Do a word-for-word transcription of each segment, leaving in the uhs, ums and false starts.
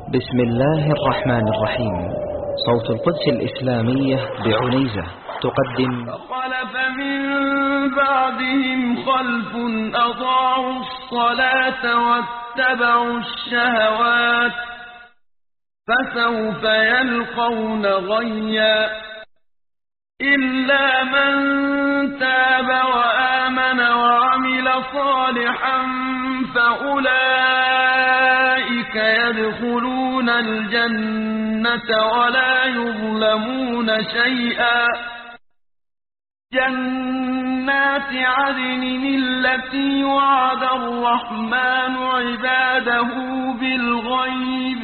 بسم الله الرحمن الرحيم. صوت القدس الإسلامية بعنيزة تقدم فخلف من بعدهم خلف أضاعوا الصلاة واتبعوا الشهوات فسوف يلقون غيا إلا من تاب وآمن وعمل صالحا فأولئك يدخلون الجنة ولا يظلمون شيئا. جنات عدن التي وعد الرحمن عباده بالغيب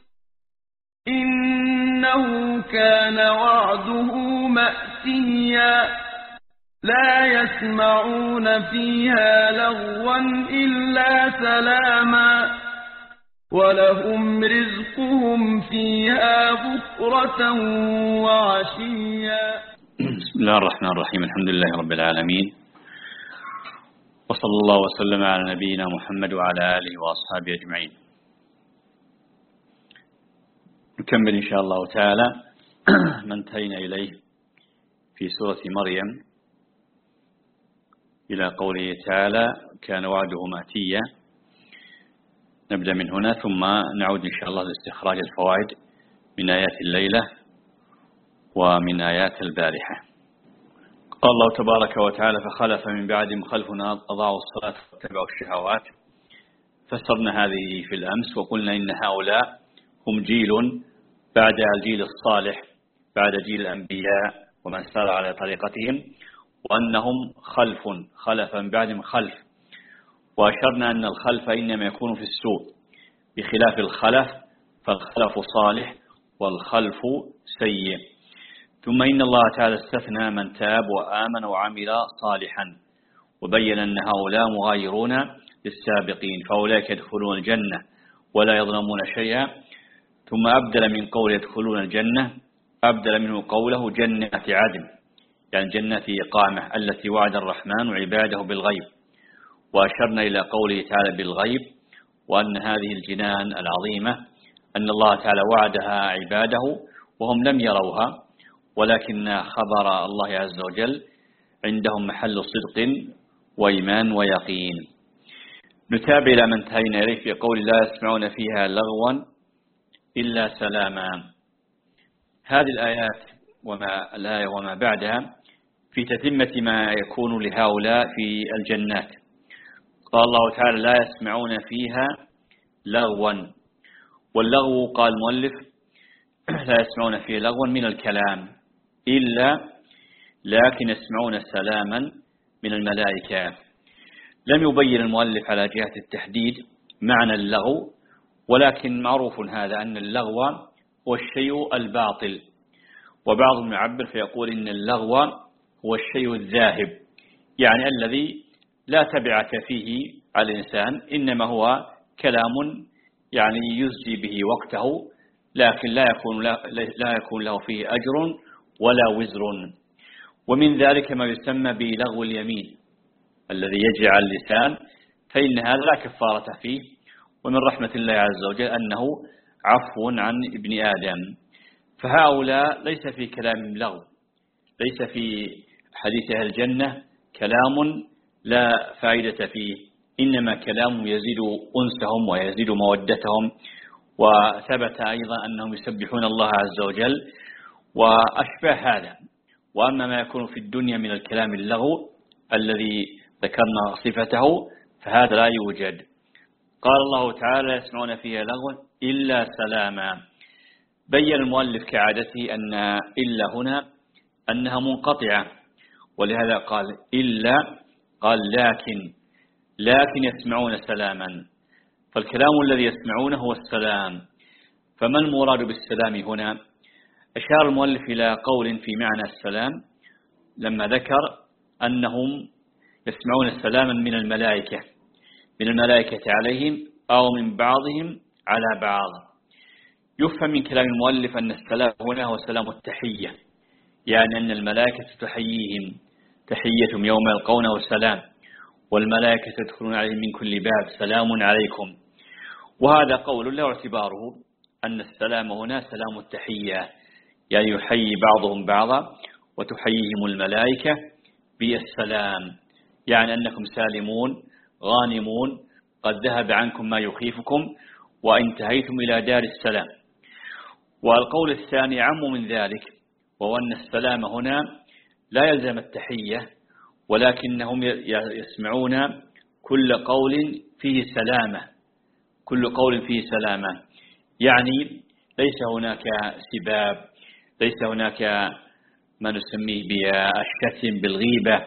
إنه كان وعده مأتيا. لا يسمعون فيها لغوا إلا سلاما ولهم رزقهم فيها بكرة وعشيا. بسم الله الرحمن الرحيم. الحمد لله رب العالمين، وصلى الله وسلم على نبينا محمد وعلى آله وأصحابه أجمعين. نكمل إن شاء الله تعالى ما انتهينا إليه في سورة مريم إلى قوله تعالى كان وعده مأتيا. نبدأ من هنا ثم نعود إن شاء الله لاستخراج الفوائد من آيات الليلة ومن آيات البارحة. قال الله تبارك وتعالى فخلف من بعدهم خلف أضاعوا الصلاة واتبعوا الشهوات. فسرنا هذه في الأمس وقلنا إن هؤلاء هم جيل بعد الجيل الصالح بعد جيل الأنبياء ومن سار على طريقتهم، وأنهم خلف خلف من بعدهم خلف. وأشرنا أن الخلف إنما يكون في السوء بخلاف الخلف، فالخلف صالح والخلف سيء. ثم إن الله تعالى استثنى من تاب وآمن وعمل صالحا وبين أن هؤلاء مغايرون للسابقين، فأولئك يدخلون الجنة ولا يظلمون شيئا. ثم أبدل من قول يدخلون الجنة أبدل منه قوله جنات عدن، يعني جنة إقامة التي وعد الرحمن عباده بالغيب. وأشرنا إلى قوله تعالى بالغيب، وأن هذه الجنان العظيمة أن الله تعالى وعدها عباده وهم لم يروها، ولكن خبر الله عز وجل عندهم محل صدق وإيمان ويقين. نتابع إلى من انتهينا إليه في قول لا يسمعون فيها لغوا إلا سلاما. هذه الآيات وما الآية وما بعدها في تتمة ما يكون لهؤلاء في الجنات. قال الله تعالى لا يسمعون فيها لغوا، واللغو قال المؤلف لا يسمعون فيها لغوا من الكلام إلا لكن يسمعون سلاما من الملائكة. لم يبين المؤلف على جهة التحديد معنى اللغو، ولكن معروف هذا أن اللغو هو الشيء الباطل، وبعضهم يعبر فيقول إن اللغو هو الشيء الذاهب، يعني الذي لا تبعة فيه على الإنسان، إنما هو كلام يعني يزجي به وقته، لكن لا يكون لا يكون له فيه أجر ولا وزر. ومن ذلك ما يسمى بلغو اليمين الذي يجعل اللسان، فإن هذا لا كفارة فيه، ومن رحمة الله عز وجل أنه عفو عن ابن آدم. فهؤلاء ليس في كلام لغو، ليس في حديث أهل الجنة كلام لا فائدة فيه، إنما كلام يزيد أنسهم ويزيد مودتهم. وثبت أيضا أنهم يسبحون الله عز وجل وأشبه هذا. وأما ما يكون في الدنيا من الكلام اللغو الذي ذكرنا صفته فهذا لا يوجد. قال الله تعالى يسمعون فيها لغوا إلا سلاما. بين المؤلف كعادته أن إلا هنا أنها منقطعة، ولهذا قال إلا قال لكن لكن يسمعون سلاما، فالكلام الذي يسمعونه هو السلام. فما المراد بالسلام هنا؟ أشار المؤلف إلى قول في معنى السلام لما ذكر أنهم يسمعون سلاما من الملائكة من الملائكة عليهم أو من بعضهم على بعض. يفهم من كلام المؤلف أن السلام هنا هو سلام التحية، يعني أن الملائكة تحييهم تحيتهم يوم يلقونه السلام، والملائكة تدخلون عليهم من كل باب سلام عليكم. وهذا قول له اعتباره أن السلام هنا سلام التحية، يعني يحيي بعضهم بعضا وتحييهم الملائكة بالسلام، يعني أنكم سالمون غانمون قد ذهب عنكم ما يخيفكم وانتهيتم إلى دار السلام. والقول الثاني عم من ذلك، وهو أن السلام هنا لا يلزم التحية، ولكنهم يسمعون كل قول فيه سلامة، كل قول فيه سلامة، يعني ليس هناك سباب، ليس هناك ما نسميه بالشتم بالغيبة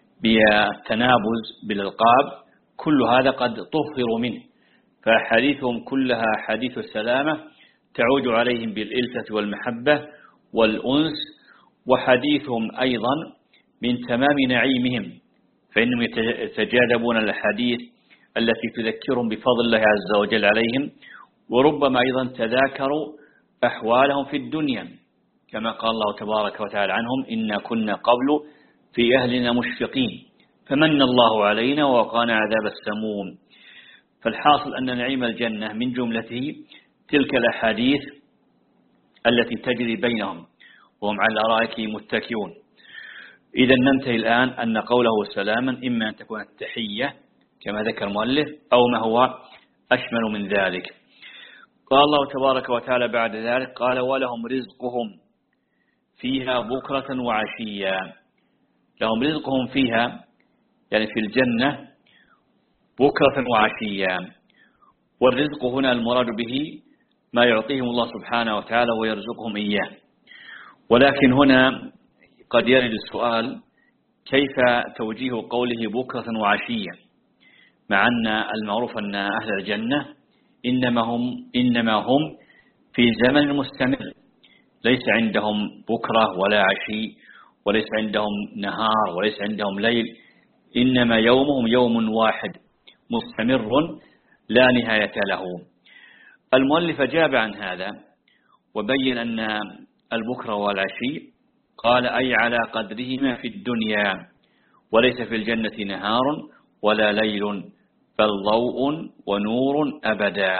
بالتنابز بالألقاب، كل هذا قد طهر منه، فحديثهم كلها حديث السلامة تعود عليهم بالإلفة والمحبة والأنس، وحديثهم أيضا من تمام نعيمهم، فإنهم يتجاذبون الحديث التي تذكرهم بفضل الله عز وجل عليهم، وربما أيضا تذاكروا أحوالهم في الدنيا، كما قال الله تبارك وتعالى عنهم إنا كنا قبل في أهلنا مشفقين فمن الله علينا ووقانا عذاب السموم. فالحاصل أن نعيم الجنة من جملته تلك الأحاديث التي تجري بينهم وهم على الأرائك متكئون. إذا ننتهي الآن أن قوله سلاما إما أن تكون التحية كما ذكر المؤلف أو ما هو أشمل من ذلك. قال الله تبارك وتعالى بعد ذلك قال ولهم رزقهم فيها بكرة وعشيا. لهم رزقهم فيها يعني في الجنة بكرة وعشيا، والرزق هنا المراد به ما يعطيهم الله سبحانه وتعالى ويرزقهم إياه. ولكن هنا قد يرد السؤال كيف توجيه قوله بكرة وعشيا، مع أن المعروف أن أهل الجنة إنما هم, إنما هم في زمن مستمر، ليس عندهم بكرة ولا عشي، وليس عندهم نهار وليس عندهم ليل، إنما يومهم يوم واحد مستمر لا نهاية له. المؤلف جاب عن هذا وبين أن البكرة والعشي قال أي على قدرهما في الدنيا، وليس في الجنة نهار ولا ليل بل ضوء ونور أبدا.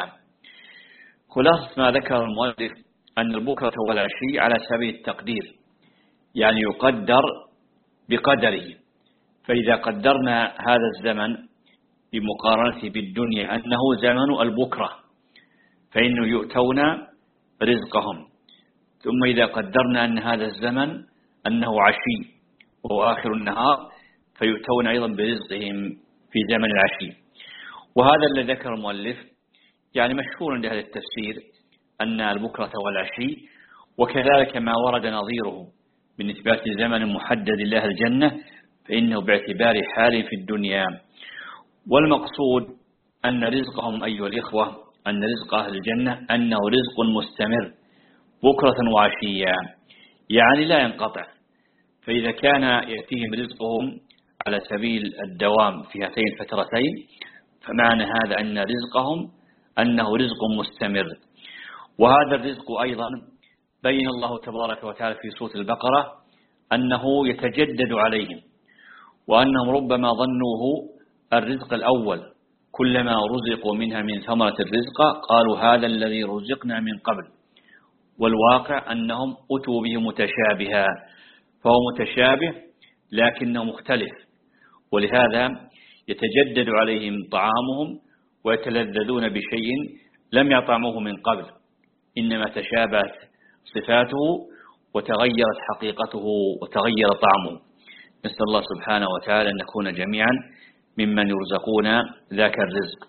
خلاصة ما ذكر المؤلف أن البكرة والعشي على سبيل التقدير، يعني يقدر بقدره. فإذا قدرنا هذا الزمن بمقارنته بالدنيا أنه زمن البكرة فإنه يؤتون رزقهم، ثم إذا قدرنا أن هذا الزمن أنه عشي وهو آخر النهار فيؤتون أيضا برزقهم في زمن العشي. وهذا الذي ذكر المؤلف يعني مشهور عند هذا التفسير أن البكرة والعشي، وكذلك ما ورد نظيره بالنسبة لزمن محدد لأهل الجنة فإنه باعتبار حال في الدنيا. والمقصود أن رزقهم أيها الإخوة أن رزق أهل الجنة أنه رزق مستمر بكرة وعشيا، يعني لا ينقطع. فإذا كان يأتيهم رزقهم على سبيل الدوام في هاتين الفترتين فمعنى هذا أن رزقهم أنه رزق مستمر. وهذا الرزق أيضا بين الله تبارك وتعالى في سورة البقرة أنه يتجدد عليهم، وأنهم ربما ظنوه الرزق الأول كلما رزقوا منها من ثمرة الرزق قالوا هذا الذي رزقنا من قبل، والواقع أنهم أتوا به متشابها، فهو متشابه لكنه مختلف، ولهذا يتجدد عليهم طعامهم ويتلذذون بشيء لم يطعموه من قبل، إنما تشابهت صفاته وتغيرت حقيقته وتغير طعمه. نسأل الله سبحانه وتعالى أن نكون جميعا ممن يرزقون ذاك الرزق.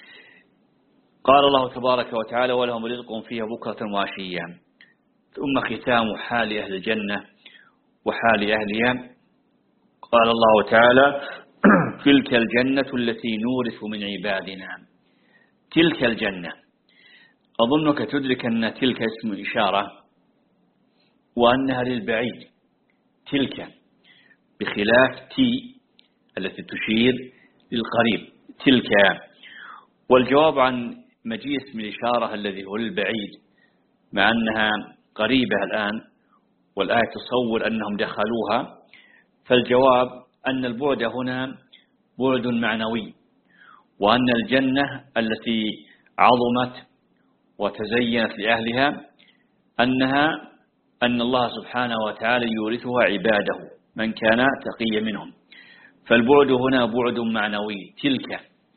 قال الله تبارك وتعالى ولهم رزق فيها بكرة وعشيا. ثم ختام حال أهل الجنة وحال أهلها قال الله تعالى تلك الجنة التي نورث من عبادنا. تلك الجنة أظنك تدرك أن تلك اسم إشارة وأنها للبعيد، تلك بخلاف تي التي تشير للقريب تلك. والجواب عن مجيء اسم الإشارة الذي هو للبعيد مع أنها قريبة الآن والآية تصور أنهم دخلوها، فالجواب أن البعد هنا بعد معنوي، وأن الجنة التي عظمت وتزينت لأهلها أنها أن الله سبحانه وتعالى يورثها عباده من كان تقيا منهم. فالبعد هنا بعد معنوي، تلك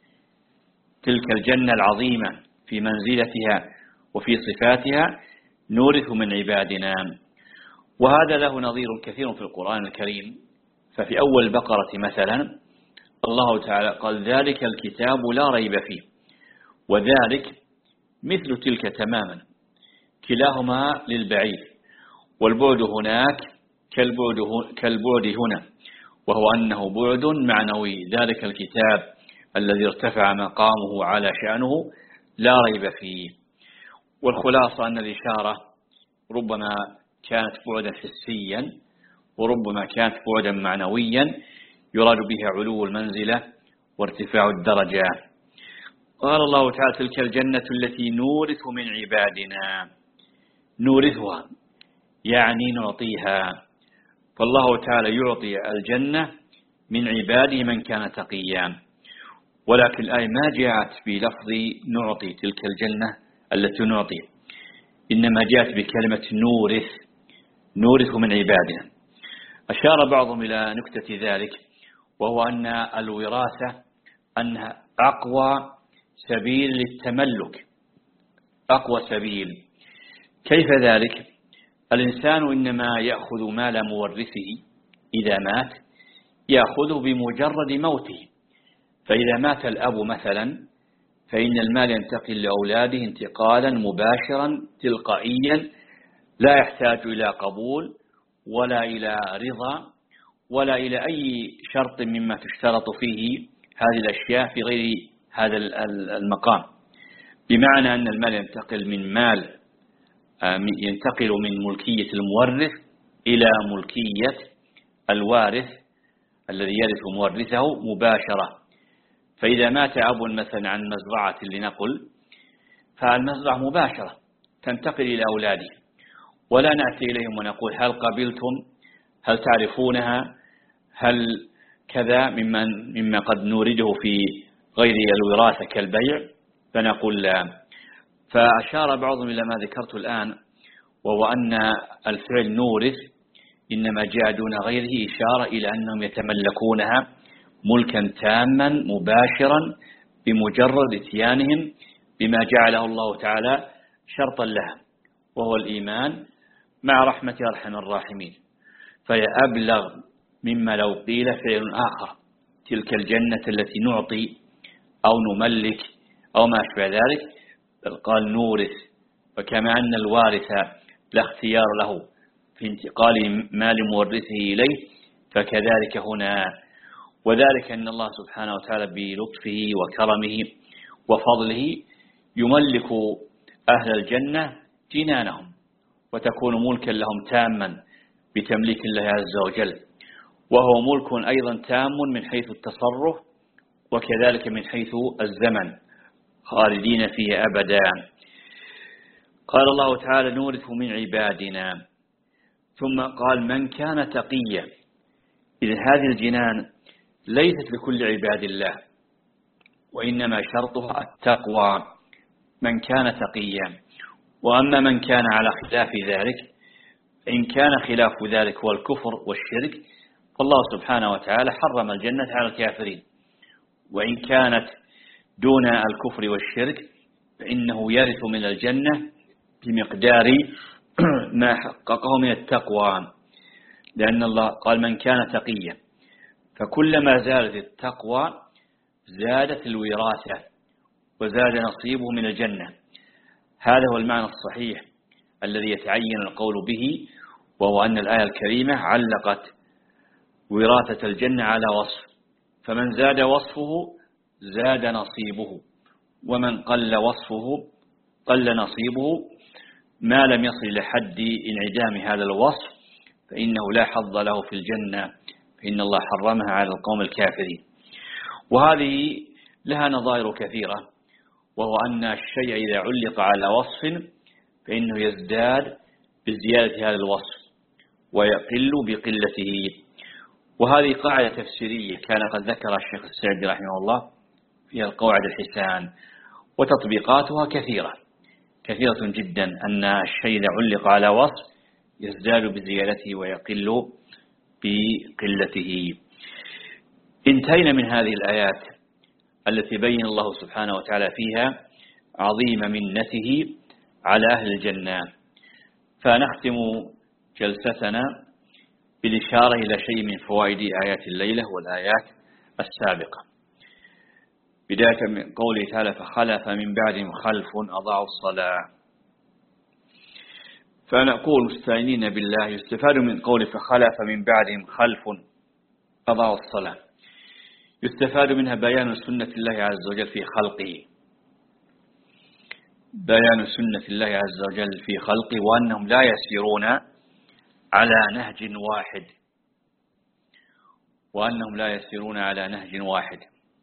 تلك الجنة العظيمة في منزلتها وفي صفاتها نورث من عبادنا. وهذا له نظير كثير في القرآن الكريم. ففي أول البقرة مثلا الله تعالى قال ذلك الكتاب لا ريب فيه، وذلك مثل تلك تماما، كلاهما للبعيد، والبعد هناك كالبعد كالبعد هنا، وهو أنه بعد معنوي. ذلك الكتاب الذي ارتفع مقامه على شأنه لا ريب فيه. والخلاصة أن الإشارة ربما كانت بعدا حسيا وربما كانت بعدا معنويا يراد بها علو المنزلة وارتفاع الدرجات. قال الله تعالى تلك الجنة التي نورث من عبادنا، نورثها يعني نعطيها. فالله تعالى يعطي الجنة من عباده من كان تقيا، ولكن الآية ما جاءت بلفظ نعطي تلك الجنة التي نعطي، إنما جاءت بكلمة نورث، نورث من عبادنا. أشار بعضهم إلى نكتة ذلك، وهو أن الوراثة أنها أقوى سبيل للتملك، أقوى سبيل. كيف ذلك؟ الإنسان إنما يأخذ مال مورثه إذا مات، يأخذه بمجرد موته. فإذا مات الأب مثلا فإن المال ينتقل لأولاده انتقالا مباشرا تلقائيا، لا يحتاج إلى قبول ولا إلى رضا ولا إلى أي شرط مما تشترط فيه هذه الأشياء في غير هذا المقام. بمعنى أن المال ينتقل من مال ينتقل من ملكية المورث إلى ملكية الوارث الذي يرث مورثه مباشرة. فإذا مات أب مثلا عن مزرعة لنقل، فالمزرعة مباشرة تنتقل إلى أولاده، ولا نأتي إليهم ونقول هل قبلتم، هل تعرفونها، هل كذا مما, مما قد نورده في غير الوراثة كالبيع، فنقول لا. فأشار بعضهم إلى ما ذكرت الآن، وهو أن الفعل نورث إنما جاء دون غيره إشارة إلى أنهم يتملكونها ملكا تاما مباشرا بمجرد اتيانهم بما جعله الله تعالى شرطا لها، وهو الإيمان مع رحمة أرحم الراحمين. فهي أبلغ مما لو قيل فعل آخر، تلك الجنة التي نعطي أو نملك أو ما أشبه ذلك، بل قال نورث. وكما أن الوارث لا اختيار له في انتقال مال مورثه إليه، فكذلك هنا. وذلك أن الله سبحانه وتعالى بلطفه وكرمه وفضله يملك أهل الجنة جنانهم، وتكون ملكا لهم تاما بتمليك الله عز وجل، وهو ملك أيضا تام من حيث التصرف وكذلك من حيث الزمن، خالدين فيه أبدا. قال الله تعالى نورث من عبادنا، ثم قال من كان تقيا. إذن هذه الجنان ليست لكل عباد الله، وإنما شرطها التقوى، من كان تقيا. وأما من كان على خلاف ذلك، إن كان خلاف ذلك هو الكفر والشرك، فالله سبحانه وتعالى حرم الجنة على الكافرين. وإن كانت دون الكفر والشرك فإنه يرث من الجنة بمقدار ما حققه من التقوى، لأن الله قال من كان تقيا، فكلما زادت التقوى زادت الوراثة وزاد نصيبه من الجنة. هذا هو المعنى الصحيح الذي يتعين القول به، وهو أن الآية الكريمة علقت وراثة الجنة على وصف، فمن زاد وصفه زاد نصيبه، ومن قل وصفه قل نصيبه، ما لم يصل لحد انعدام هذا الوصف فإنه لا حظ له في الجنة، فإن الله حرمها على القوم الكافرين. وهذه لها نظائر كثيرة، وهو أن الشيء إذا علق على وصف فإنه يزداد بزيادة هذا الوصف ويقل بقلته. وهذه قاعدة تفسيرية كان قد ذكر الشيخ السعدي رحمه الله في القواعد الحسان، وتطبيقاتها كثيرة. كثيرة جدا أن الشيء إذا علق على وصف يزداد بزيادته ويقل بقلته. انتهينا من هذه الآيات التي بين الله سبحانه وتعالى فيها عظيم منته على أهل الجنة، فنختم جلستنا بالإشارة إلى شيء من فوائد آيات الليلة والآيات السابقة، بداية من قوله تعالى فخلف من بعدهم خلف أضاعوا الصلاة. فنقول مستعينين بالله يستفاد من قوله فخلف من بعدهم خلف أضاعوا الصلاة، يستفاد منها بيان سنة الله عز وجل في خلقه، بيان سنة الله عز وجل في خلقه، وأنهم لا يسيرون على نهج واحد، وأنهم لا يسيرون على نهج واحد.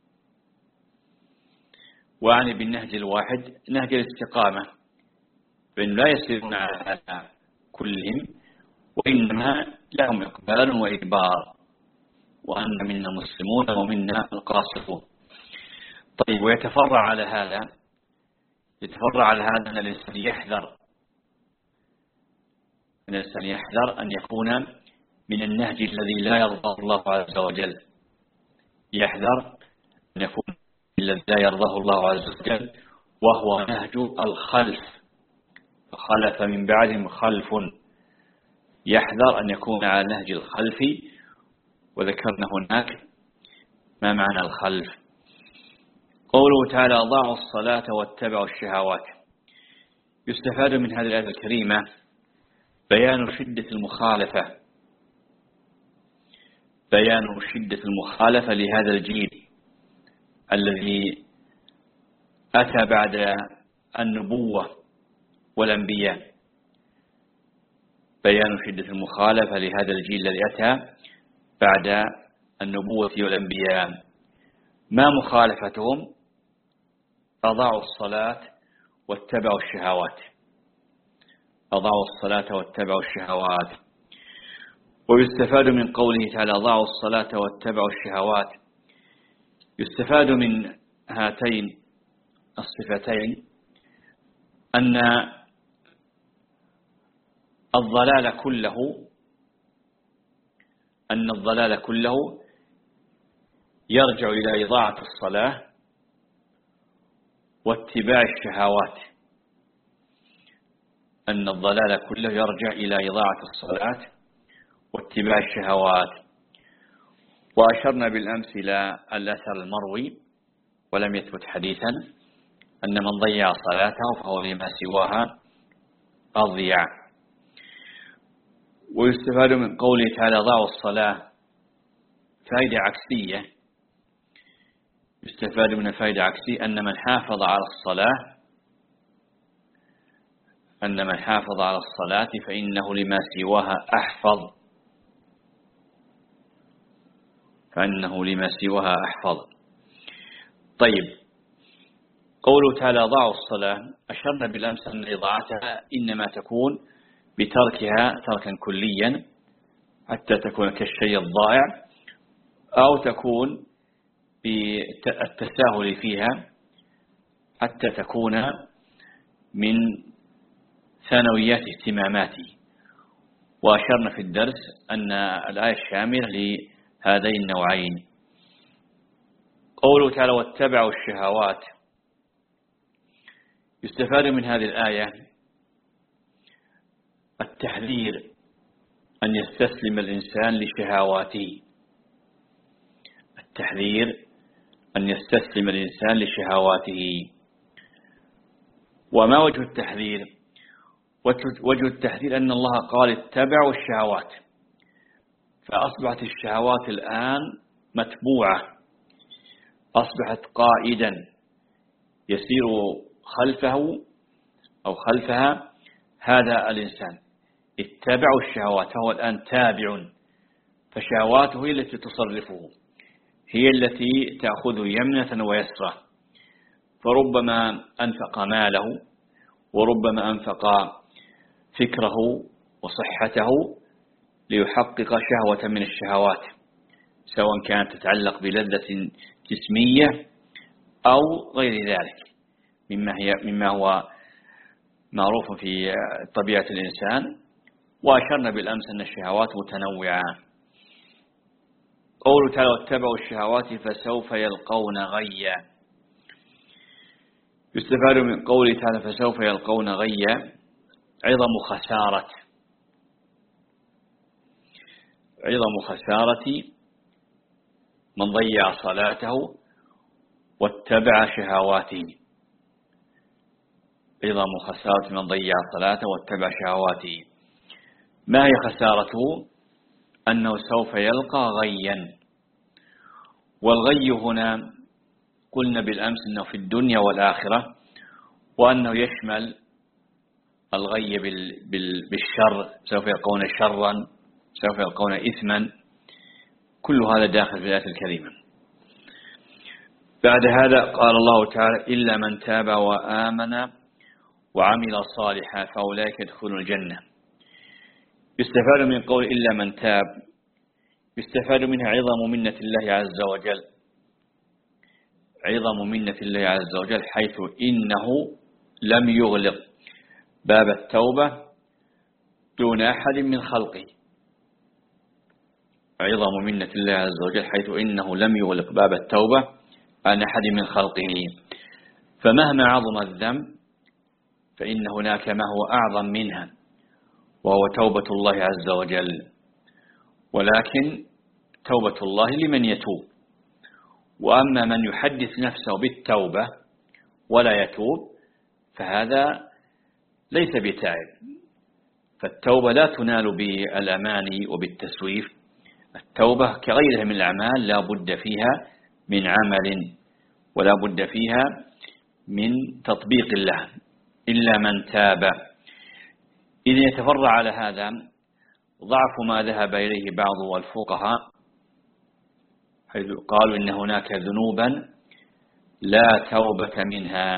وعني بالنهج الواحد نهج الاستقامة، فإن لا يسيرون على كلهم، وإنما لهم إقبال وإدبار، وأن منا مسلمون ومنا القاسطون. طيب، ويتفرع على هذا يتفرع على هذا أن الإنسان يحذر أن الإنسان يحذر أن يكون من النهج الذي لا يرضاه الله عز وجل، يحذر أن يكون الذي لا يرضاه الله عز وجل، وهو نهج الخلف، فخلف من بعدهم خلف، يحذر أن يكون على نهج الخلف. وذكرنا هناك ما معنى الخلف. قوله تعالى ضاعوا الصلاة واتبعوا الشهوات، يستفاد من هذه الآية الكريمة بيان شدة المخالفة بيان شدة المخالفة لهذا الجيل الذي أتى بعد النبوة والأنبياء، بيان شدة المخالفة لهذا الجيل الذي أتى بعد النبوة والأنبياء. ما مخالفتهم؟ أضاعوا الصلاة واتبعوا الشهوات، أضاعوا الصلاة واتبعوا الشهوات. ويستفاد من قوله تعالى أضاعوا الصلاة واتبعوا الشهوات، يستفاد من هاتين الصفتين أن الضلال كله أن الضلال كله يرجع إلى إضاعة الصلاة واتباع الشهوات، أن الضلال كله يرجع إلى إضاعة الصلاة واتباع الشهوات. وأشرنا بالأمس إلى الأثر المروي ولم يثبت حديثا أن من ضيع صلاته فهو لما سواها أضيع. ويستفاد من قوله تعالى ضاعوا الصلاة فائدة عكسية، يستفاد من فائدة عكسية أن من حافظ على الصلاة أن من حافظ على الصلاة فإنه لما سواها أحفظ فإنه لما سواها أحفظ. طيب، قوله تعالى ضاعوا الصلاة، أشرنا بالأمس أن إضاعتها إنما تكون بتركها تركا كليا حتى تكون كالشيء الضائع، أو تكون بالتساهل فيها حتى تكون من ثانويات اهتماماته. وأشرنا في الدرس أن الآية الشاملة لهذين النوعين. قوله تعالى واتبعوا الشهوات، يستفاد من هذه الآية التحذير أن يستسلم الإنسان لشهواته، التحذير أن يستسلم الإنسان لشهواته. وما وجه التحذير؟ وجه التحذير أن الله قال اتبعوا الشهوات، فأصبحت الشهوات الآن متبوعة، أصبحت قائدا يسير خلفه أو خلفها هذا الإنسان. اتبعوا الشهوات، فهو الآن تابع، فشهواته هي التي تصرفه، هي التي تأخذ يمنة ويسرى. فربما أنفق ماله وربما أنفق فكره وصحته ليحقق شهوة من الشهوات، سواء كانت تتعلق بلذة جسمية أو غير ذلك مما هي مما هو معروف في طبيعة الإنسان، وأشرنا بالأمس أن الشهوات متنوعة. قوله تعالى واتبعوا الشهوات فسوف يلقون غيا. يستفاد من قوله تعالى فسوف يلقون غيا عظم خسارة عظم خسارة من ضيع صلاته واتبع شهواته. عظم خسارة من ضيع صلاته واتبع شهواته. ما هي خسارته؟ أنه سوف يلقى غيا. والغي هنا قلنا بالأمس أنه في الدنيا والآخرة، وأنه يشمل الغي بالشر، سوف يلقون شرا، سوف يلقون إثما، كل هذا داخل في الآية الكريمة. بعد هذا قال الله تعالى إلا من تاب وآمن وعمل صالحا فأولئك يدخلون الجنة. يستفاد من قول إلا من تاب، يستفاد منها عظم منة الله عز وجل، عظم منة الله عز وجل، حيث إنه لم يغلق باب التوبة دون أحد من خلقه. عظم منة الله عز وجل حيث إنه لم يغلق باب التوبة عن أحد من خلقه. فمهما عظم الذنب فإن هناك ما هو أعظم منها، وهو توبة الله عز وجل. ولكن توبة الله لمن يتوب، وأما من يحدث نفسه بالتوبة ولا يتوب فهذا ليس بتائب. فالتوبة لا تنال بالأماني وبالتسويف. التوبة كغيرها من الأعمال لا بد فيها من عمل، ولا بد فيها من تطبيق الله. إلا من تاب. إذا يتفرع على هذا ضعف ما ذهب إليه بعض الفقهاء، حيث قالوا إن هناك ذنوبا لا توبة منها.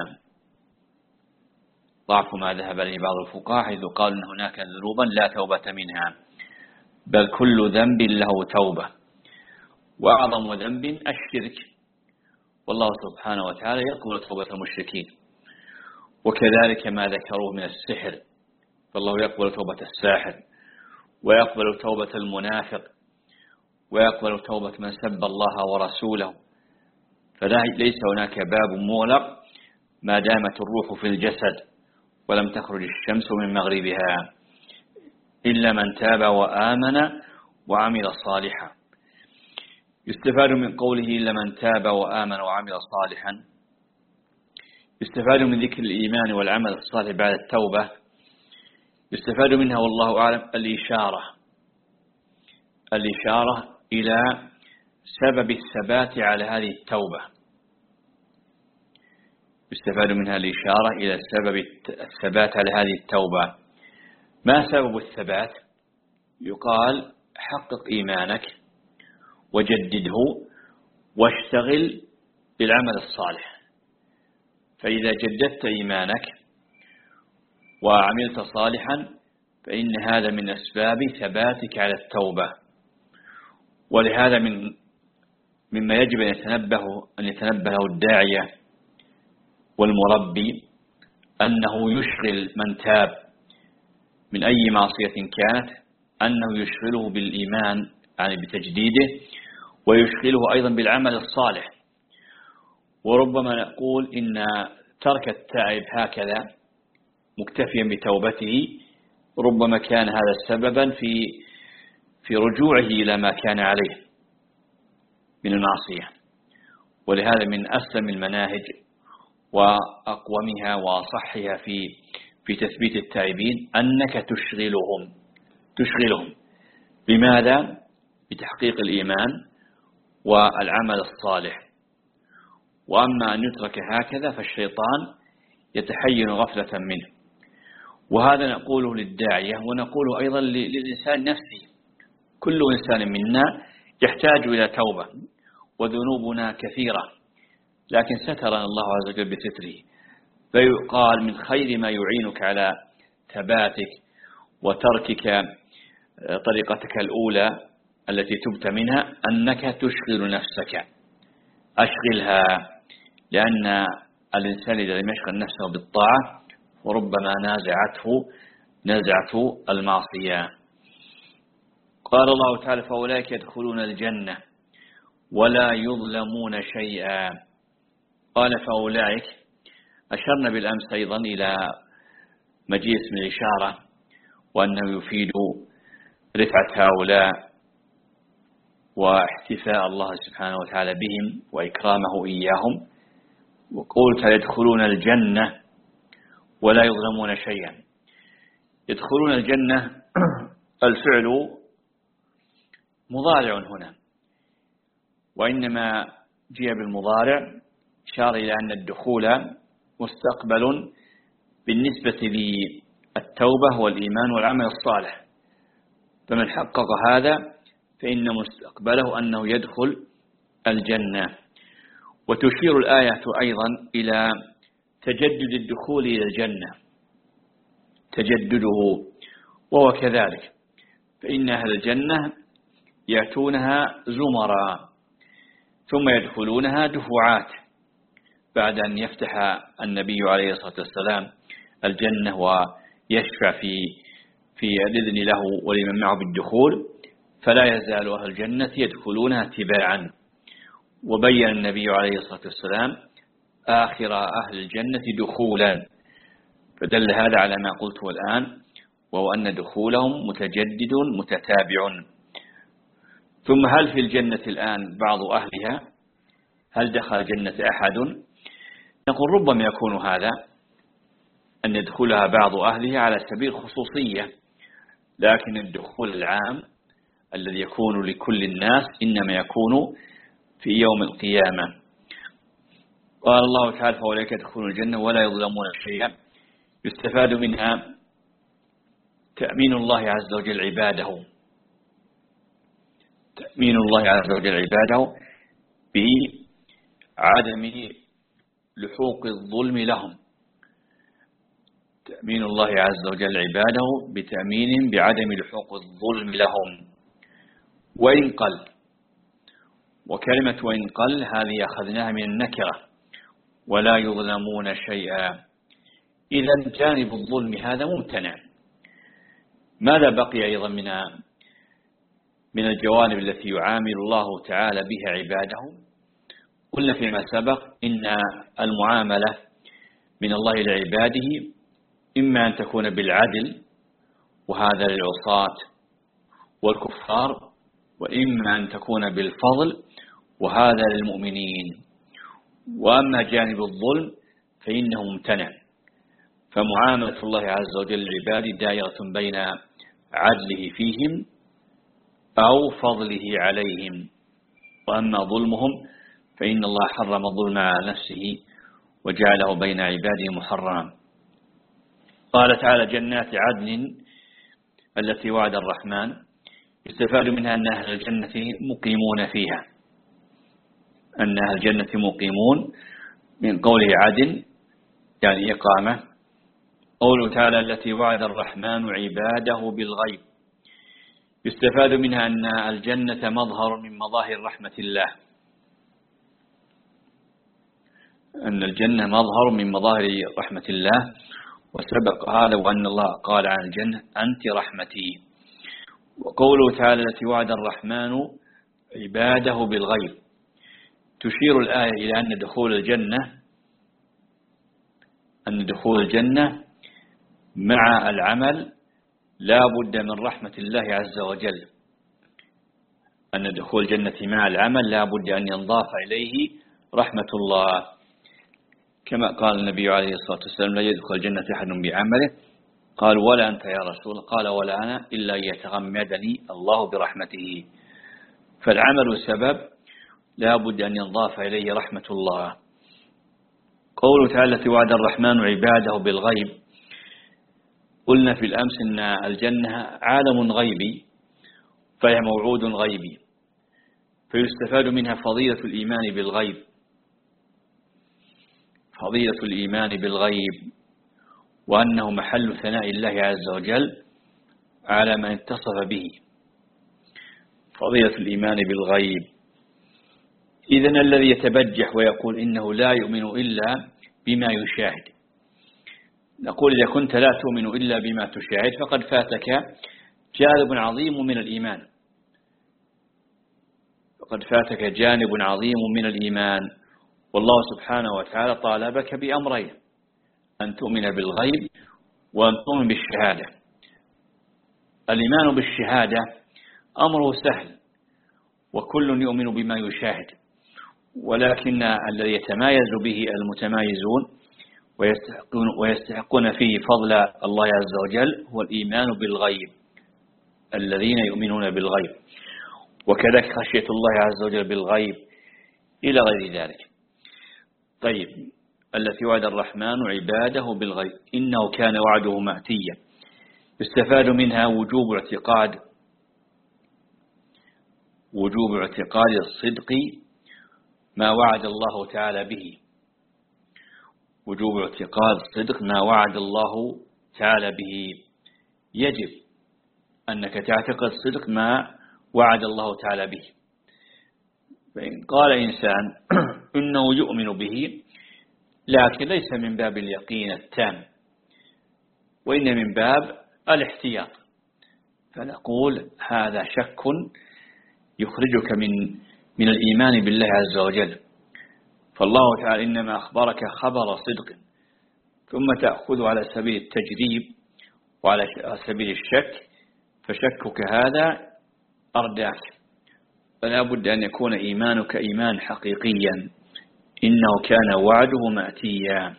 ضعف ما ذهب إليه بعض الفقهاء حيث قالوا إن هناك ذنوبا لا توبة منها، بل كل ذنب له توبة، وأعظم ذنب الشرك، والله سبحانه وتعالى يقبل توبة المشركين. وكذلك ما ذكروه من السحر، فالله يقبل توبة الساحر، ويقبل توبة المنافق، ويقبل توبة من سب الله ورسوله. فليس هناك باب مغلق ما دامت الروح في الجسد ولم تخرج الشمس من مغربها، إلا من تاب وآمن وعمل صالحا. يستفاد من قوله إلا من تاب وآمن وعمل صالحا، يستفاد من ذكر الإيمان والعمل الصالح بعد التوبة. يستفاد منها والله أعلم الإشارة الإشارة إلى سبب الثبات على هذه التوبة. يستفاد منها الإشارة إلى سبب الثبات على هذه التوبة. ما سبب الثبات؟ يقال حقق إيمانك وجدده واشتغل بالعمل الصالح. فإذا جددت إيمانك وعملت صالحا فإن هذا من أسباب ثباتك على التوبة. ولهذا من مما يجب أن يتنبه أن يتنبه الداعية والمربي أنه يشغل من تاب من أي معصية كانت، أنه يشغله بالإيمان يعني بتجديده، ويشغله أيضا بالعمل الصالح. وربما نقول إن ترك التائب هكذا مكتفيا بتوبته ربما كان هذا سببا في في رجوعه إلى ما كان عليه من المعصية. ولهذا من أسلم المناهج وأقومها وأصحها في في تثبيت التائبين أنك تشغلهم تشغلهم بماذا؟ بتحقيق الإيمان والعمل الصالح. وأما أن يترك هكذا فالشيطان يتحين غفلة منه. وهذا نقوله للداعية ونقوله أيضا للإنسان نفسه. كل إنسان منا يحتاج إلى توبة، وذنوبنا كثيرة، لكن سترنا الله عز وجل بستره. فيقال من خير ما يعينك على ثباتك وتركك طريقتك الأولى التي تبت منها أنك تشغل نفسك. أشغلها، لأن الإنسان إذا لم يشغل نفسه بالطاعة وربما نازعته نزعة المعصية. قال الله تعالى فأولئك يدخلون الجنة ولا يظلمون شيئا. قال فأولئك، أشرنا بالأمس أيضا إلى مجيء اسم الإشارة وأنه يفيد رفعة هؤلاء واحتفاء الله سبحانه وتعالى بهم وإكرامه إياهم. وقلت يدخلون الجنة ولا يظلمون شيئا. يدخلون الجنة الفعل مضارع هنا، وإنما جاء بالمضارع إشارة إلى أن الدخول مستقبل بالنسبة للتوبة والإيمان والعمل الصالح، فمن حقق هذا فإن مستقبله أنه يدخل الجنة. وتشير الآية أيضا إلى تجدد الدخول إلى الجنة، تجدده، وهو كذلك، فإن أهل الجنة يأتونها زمرا ثم يدخلونها دفعات بعد أن يفتح النبي عليه الصلاة والسلام الجنة ويشفع في في الإذن له ولمن معه بالدخول، فلا يزال أهل الجنة يدخلونها تباعا. وبين النبي عليه الصلاة والسلام آخر أهل الجنة دخولا، فدل هذا على ما قلته الآن، وهو أن دخولهم متجدد متتابع. ثم هل في الجنة الآن بعض أهلها؟ هل دخل الجنة أحد؟ نقول ربما يكون هذا أن يدخلها بعض أهلها على سبيل خصوصية، لكن الدخول العام الذي يكون لكل الناس إنما يكون في يوم القيامة. قال الله تعالى فأولئك يدخلون الجنة ولا يظلمون شيئا. يستفاد منها تأمين الله عز وجل عباده، تأمين الله عز وجل عباده بعدم لحوق الظلم لهم، تأمين الله عز وجل عباده بتأمين بعدم لحوق الظلم لهم وإن قل. وكلمة وإن قل هذه أخذناها من النكرة، ولا يظلمون شيئا. إذا جانب الظلم هذا ممتنع. ماذا بقي أيضا من من الجوانب التي يعامل الله تعالى بها عباده؟ قلنا فيما سبق إن المعاملة من الله لعباده إما أن تكون بالعدل، وهذا للعصاة والكفار، وإما أن تكون بالفضل، وهذا للمؤمنين. وأما جانب الظلم فإنه ممتنع، فمعاملة الله عز وجل لعباده دائرة بين عدله فيهم أو فضله عليهم. وأما ظلمهم فإن الله حرم الظلم على نفسه وجعله بين عباده محرما. قال تعالى جنات عدن التي وعد الرحمن. يستفاد منها أن أهل الجنة مقيمون فيها، أن أهل الجنة مقيمون من قوله عدن يعني إقامة. قوله تعالى التي وعد الرحمن عباده بالغيب. يستفاد منها أن الجنة مظهر من مظاهر رحمة الله، أن الجنة مظهر من مظاهر رحمة الله. وسبق هذا وأن الله قال عن الجنة أنت رحمتي. وقوله تعالى التي وعد الرحمن عباده بالغيب. تشير الآية إلى أن دخول الجنة أن دخول الجنة مع العمل لا بد من رحمة الله عز وجل، أن دخول الجنة مع العمل لا بد أن ينضاف إليه رحمة الله، كما قال النبي عليه الصلاة والسلام لا يدخل الجنة أحد بعمله. قال ولا أنت يا رسول؟ قال ولا أنا إلا يتغمدني الله برحمته. فالعمل سبب لا بد أن ينضاف إليه رحمة الله. قوله تعالى التي وعد الرحمن عباده بالغيب. قلنا في الأمس أن الجنة عالم غيبي، فهي موعود غيبي، فيستفاد منها فضيلة الإيمان بالغيب، فضيلة الإيمان بالغيب، وأنه محل ثناء الله عز وجل على من اتصف به، فضيلة الإيمان بالغيب. إذن الذي يتبجح ويقول إنه لا يؤمن إلا بما يشاهد، نقول إذا كنت لا تؤمن إلا بما تشاهد فقد فاتك جانب عظيم من الإيمان، فقد فاتك جانب عظيم من الإيمان. والله سبحانه وتعالى طالبك بأمرين: أن تؤمن بالغيب وأن تؤمن بالشهادة. الإيمان بالشهادة أمره سهل وكل يؤمن بما يشاهد، ولكن الذي يتمايز به المتمايزون ويستحقون, ويستحقون فيه فضل الله عز وجل هو الإيمان بالغيب، الذين يؤمنون بالغيب، وكذلك خشية الله عز وجل بالغيب إلى غير ذلك. طيب، التي وعد الرحمن عباده بالغيب إنه كان وعده مأتيا. يستفاد منها وجوب اعتقاد وجوب اعتقاد الصدق ما وعد الله تعالى به، وجوب اعتقاد صدق ما وعد الله تعالى به. يجب أنك تعتقد صدق ما وعد الله تعالى به. فإن قال إنسان إنه يؤمن به لكن ليس من باب اليقين التام، وإن من باب الاحتياط، فنقول هذا شك يخرجك من من الإيمان بالله عز وجل. فالله تعالى إنما أخبرك خبر صدق ثم تأخذ على سبيل التجريب وعلى سبيل الشك، فشكك هذا أرداك. فلا بد أن يكون إيمانك إيمان حقيقيا، إنه كان وعده مأتيا.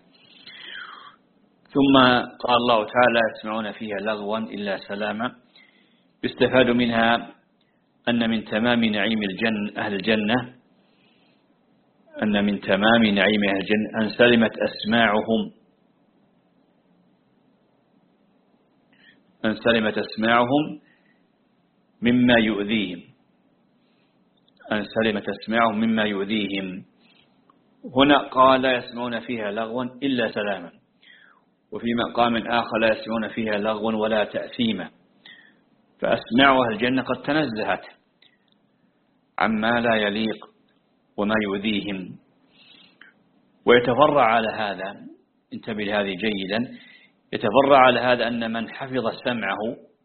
ثم قال الله تعالى لا يسمعون فيها لغوا إلا سلاما. يستفاد منها أن من تمام نعيم الجنة أهل الجنة أن من تمام نعيم أهل الجنة أن سلمت أسماعهم أن سلمت أسماعهم مما يؤذيهم أن سلمت أسماعهم مما يؤذيهم. هنا قال لا يسمعون فيها لغوا إلا سلاما، وفي مقام آخر لا يسمعون فيها لغوا ولا تأثيما. فأسماع أهل الجنة قد تنزهت عما لا يليق وما يؤذيهم. ويتفرع على هذا، انتبه لهذه جيدا، يتفرع على هذا أن من حفظ سمعه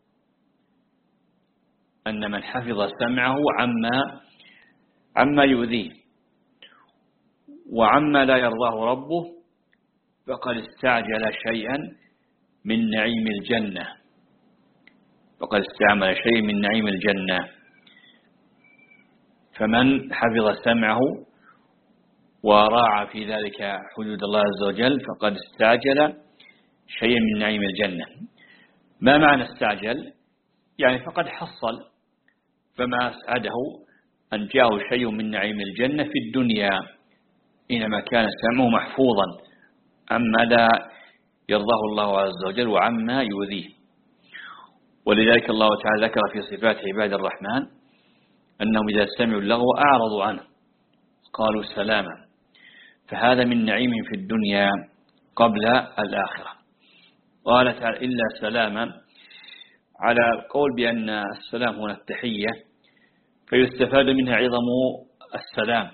أن من حفظ سمعه عما عما يؤذيه وعما لا يرضاه ربه فقد استعجل شيئا من نعيم الجنة فقد استعمل شيء من نعيم الجنة. فمن حفظ سمعه وراعى في ذلك حدود الله عز وجل فقد استعجل شيئا من نعيم الجنة. ما معنى استعجل؟ يعني فقد حصل، فما أسعده أن جاءه شيء من نعيم الجنة في الدنيا إنما كان سمعه محفوظا عما لا يرضاه الله عز وجل وعما يؤذيه. ولذلك الله تعالى ذكر في صفات عباد الرحمن أنهم إذا سمعوا اللغو أعرضوا عنه قالوا سلاما. فهذا من نعيم في الدنيا قبل الآخرة. قال تعالى إلا سلاما، على قول بأن السلام هنا التحية، فيستفاد منها عظم السلام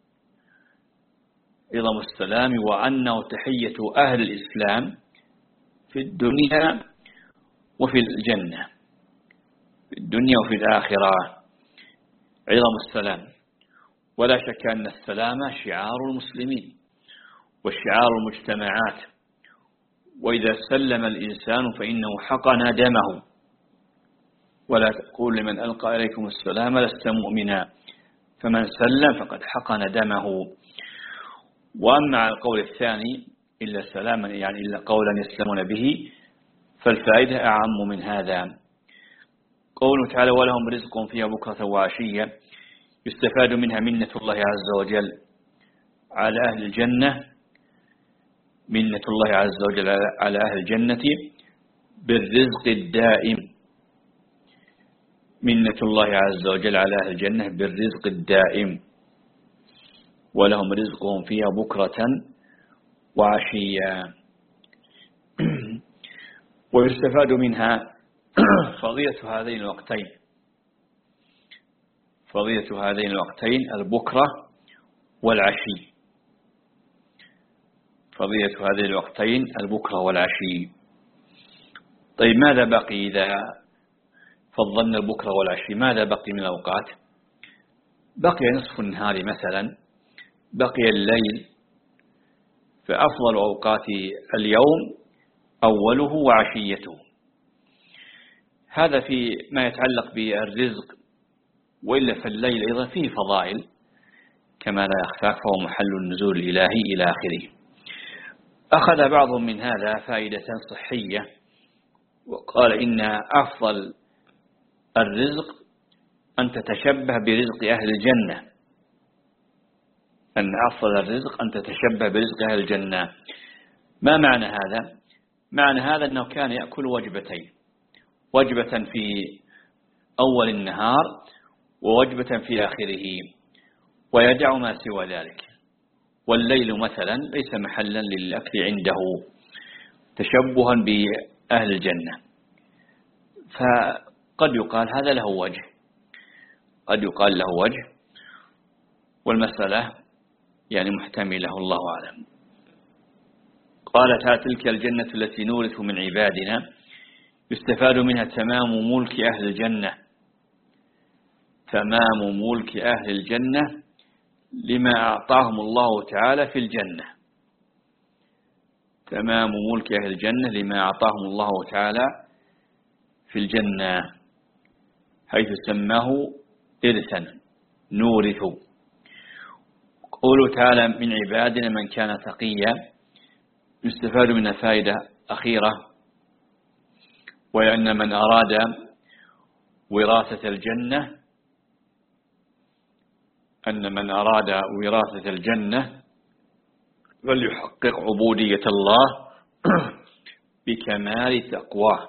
عظم السلام وأنه تحية أهل الإسلام في الدنيا وفي الجنة، في الدنيا وفي الآخرة عظم السلام. ولا شك أن السلام شعار المسلمين وشعار المجتمعات، وإذا سلم الإنسان فإنه حقن دمه. ولا تقول لمن ألقى إليكم السلام لست مؤمنا، فمن سلم فقد حقن دمه. وأما على القول الثاني إلا سلاما يعني إلا قولا يسلمون به، فالفائدة أعم من هذا. قوله تعالى ولهم رزق فيها بكرة وعشية، يستفاد منها منة الله عز وجل على أهل الجنة منة الله عز وجل على أهل الجنة بالرزق الدائم منة الله عز وجل على أهل الجنة بالرزق الدائم. ولهم رزقهم فيها بكرة وعشيا. ويستفاد منها فضيلة هذين الوقتين فضيلة هذين الوقتين البكرة والعشي. فضيلة هذه الوقتين البكرة والعشي. طيب ماذا بقي إذا فضلنا البكرة والعشي؟ ماذا بقي من الأوقات؟ بقي نصف النهار مثلا، بقي الليل، فأفضل أوقات اليوم أوله وعشيته. هذا في ما يتعلق بالرزق، وإلا فالليل أيضا فيه فضائل كما لا يخفاك، فهو محل النزول الإلهي إلى آخره. أخذ بعضهم من هذا فائدة صحية، وقال إن أفضل الرزق أن تتشبه برزق أهل الجنة، أن أفضل الرزق أن تتشبه برزق أهل الجنة. ما معنى هذا؟ معنى هذا أنه كان يأكل وجبتين، وجبة في أول النهار ووجبة في آخره، ويدع ما سوى ذلك. والليل مثلا ليس محلا للأكل عنده تشبها بأهل الجنة. فقد يقال هذا له وجه، قد يقال له وجه، والمسألة يعني محتملة، الله أعلم. قال تعالى: تلك الجنة التي نورث من عبادنا، يستفاد منها تمام ملك أهل الجنة. تمام ملك أهل الجنة لما أعطاهم الله تعالى في الجنة. تمام ملك أهل الجنة لما أعطاهم الله تعالى في الجنة، حيث سماه إرثا نورث. قوله تعالى: من عبادنا من كان تقيا، يستفاد من فائدة أخيرة، وأن من أراد وراثة الجنة أن من أراد وراثة الجنة فليحقق عبودية الله بكمال تقواه.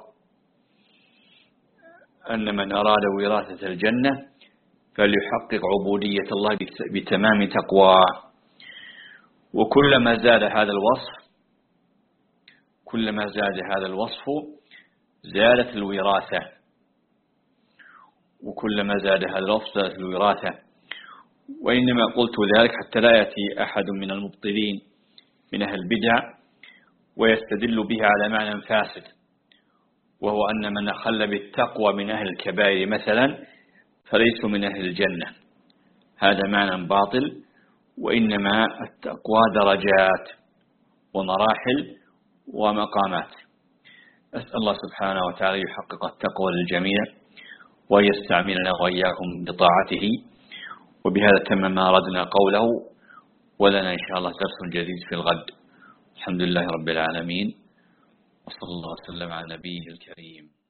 أن من أراد وراثة الجنة فليحقق عبودية الله بتمام تقواه. وكلما زاد هذا الوصف كلما زاد هذا الوصف زادت الوراثة، وكلما زاد هذا الوصف زادت الوراثة. وإنما قلت ذلك حتى لا يأتي أحد من المبطلين من أهل البدع ويستدل به على معنى فاسد، وهو أن من أخل بالتقوى من أهل الكبائر مثلا فليسوا من أهل الجنة. هذا معنى باطل، وإنما التقوى درجات ومراحل ومقامات. أسأل الله سبحانه وتعالى يحقق التقوى للجميع، ويستعملنا وإياكم بطاعته. وبهذا تم ما أردنا قوله، ولنا إن شاء الله درس جديد في الغد. الحمد لله رب العالمين، وصلى الله وسلم على نبيه الكريم.